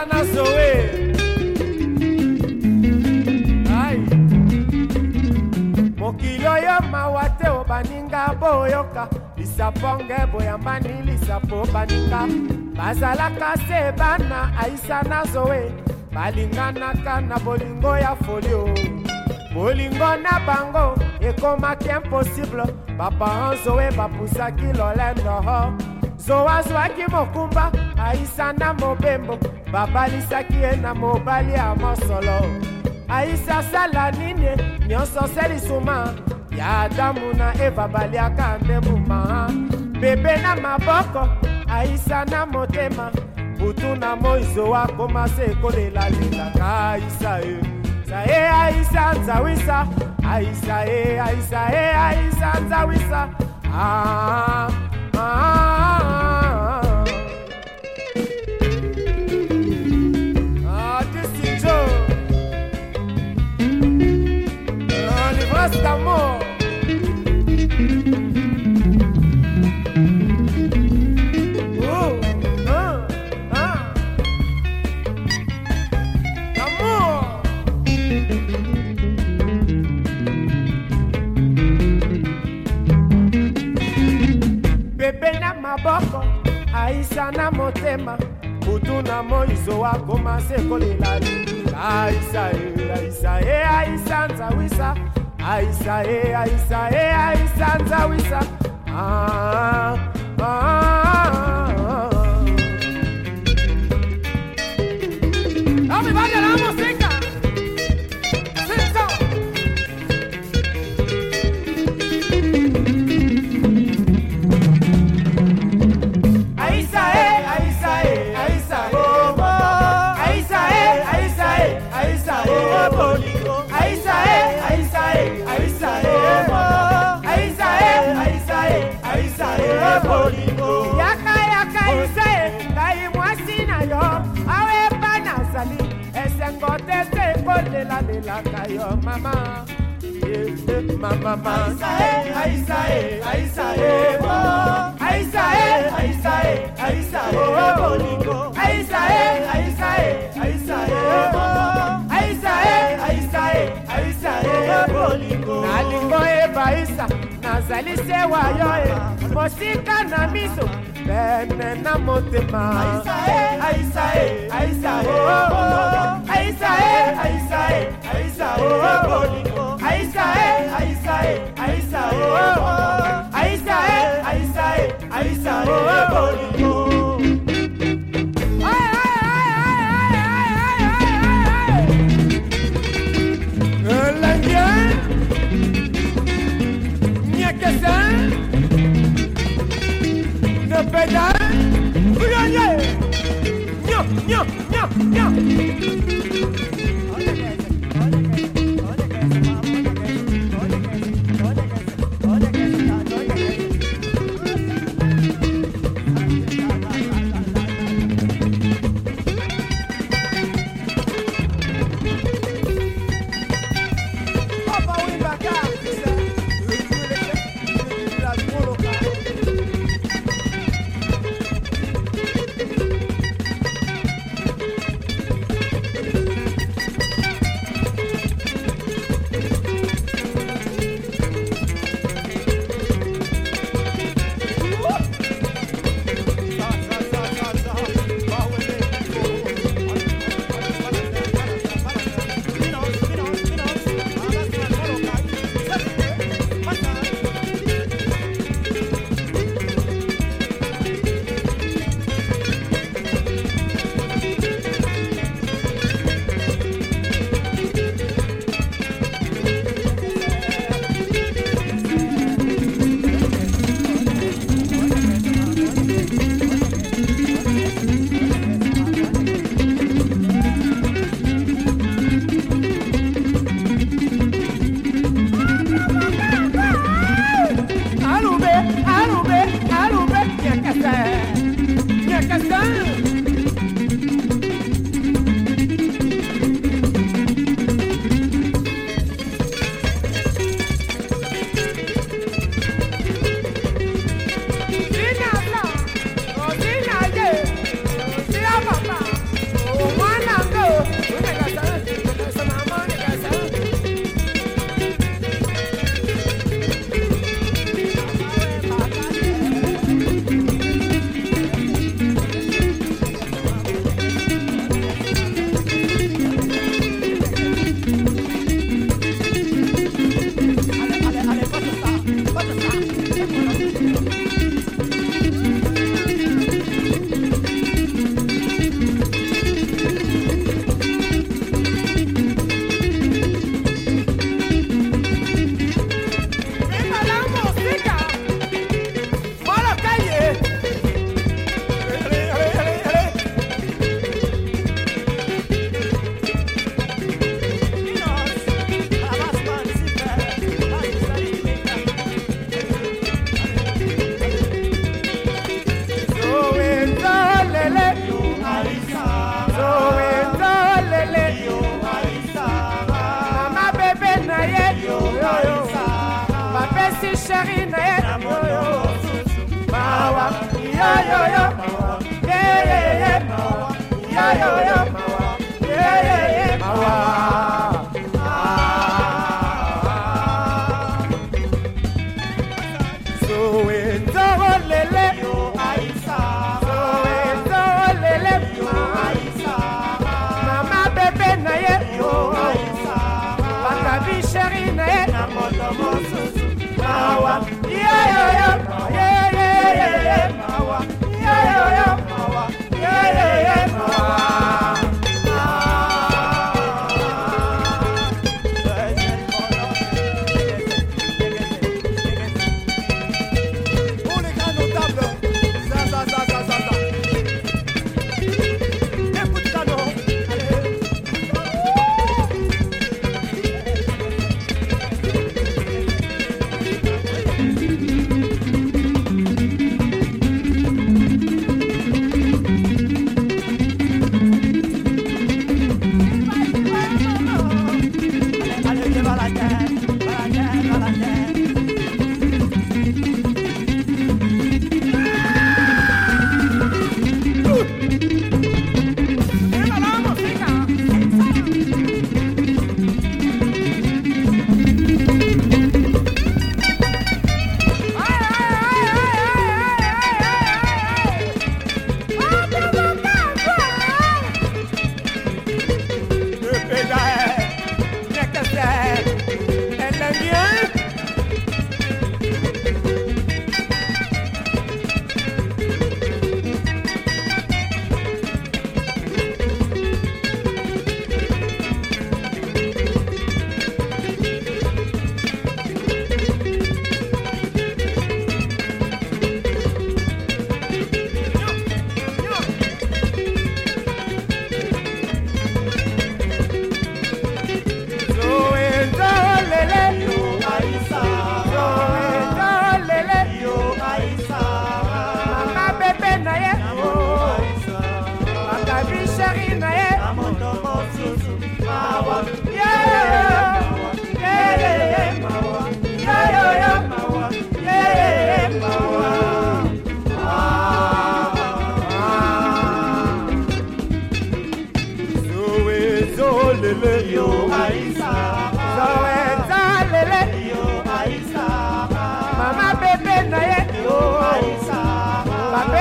na Zoé. Ai. Mokilo yo mawate obaninga boyoka. Lisaponge boyambani lisapo baninga. Bazalaka se bana Aïssa na Zoé. Balinganaka na bolingo ya folio. Bolingo na bango ekomaki impossible. Papa Zoé bapusaki lolendo ho. Zoa zwaki mokumba Aïssa na mobembo. Babalisaki ye na mobali ya mosolo. Aïssa sala nini nyonso selisuma. Ya Adamu na Eva baliaka nde muma. Bebe na maboko Aïssa na motema. Butu na moizo akomase kolela lelaka Aïssa e. Sae Aïssa nzawisa. Aïssa e, Aïssa e, Aïssa nzawisa. Ah, ah, ah. Ah, Distinjo. Livrasse d'amour. Bebe na maboko Aïssa na motema. Butu na moizo akomase kolela Aïssa e, Aïssa e, Aïssa nzawisa. Aïssa e, Aïssa e, Aïssa nzawisa. Ah, ah, ah. Everybody la música. Mama, mama, Aïssa e, Aïssa e, Aïssa e, Aïssa e, Aïssa e, Aïssa e, bolingo. Aïssa e, Aïssa e, Aïssa e, Aïssa e, Aïssa e, Aïssa e, bolingo. Nalingo e baisa, nazali se wayo e, mosika na miso, bene na motema. Aïssa e, Aïssa e, Aïssa e, Aïssa e, Aïssa e, Aïssa e, bolingo. Aïssa e, Aïssa e, Aïssa e, Aïssa e, Aïssa e, Aïssa e, bolingo. L'Indien, Niakasan, le pédale,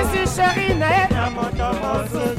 esi sheri na ye na moto mosusu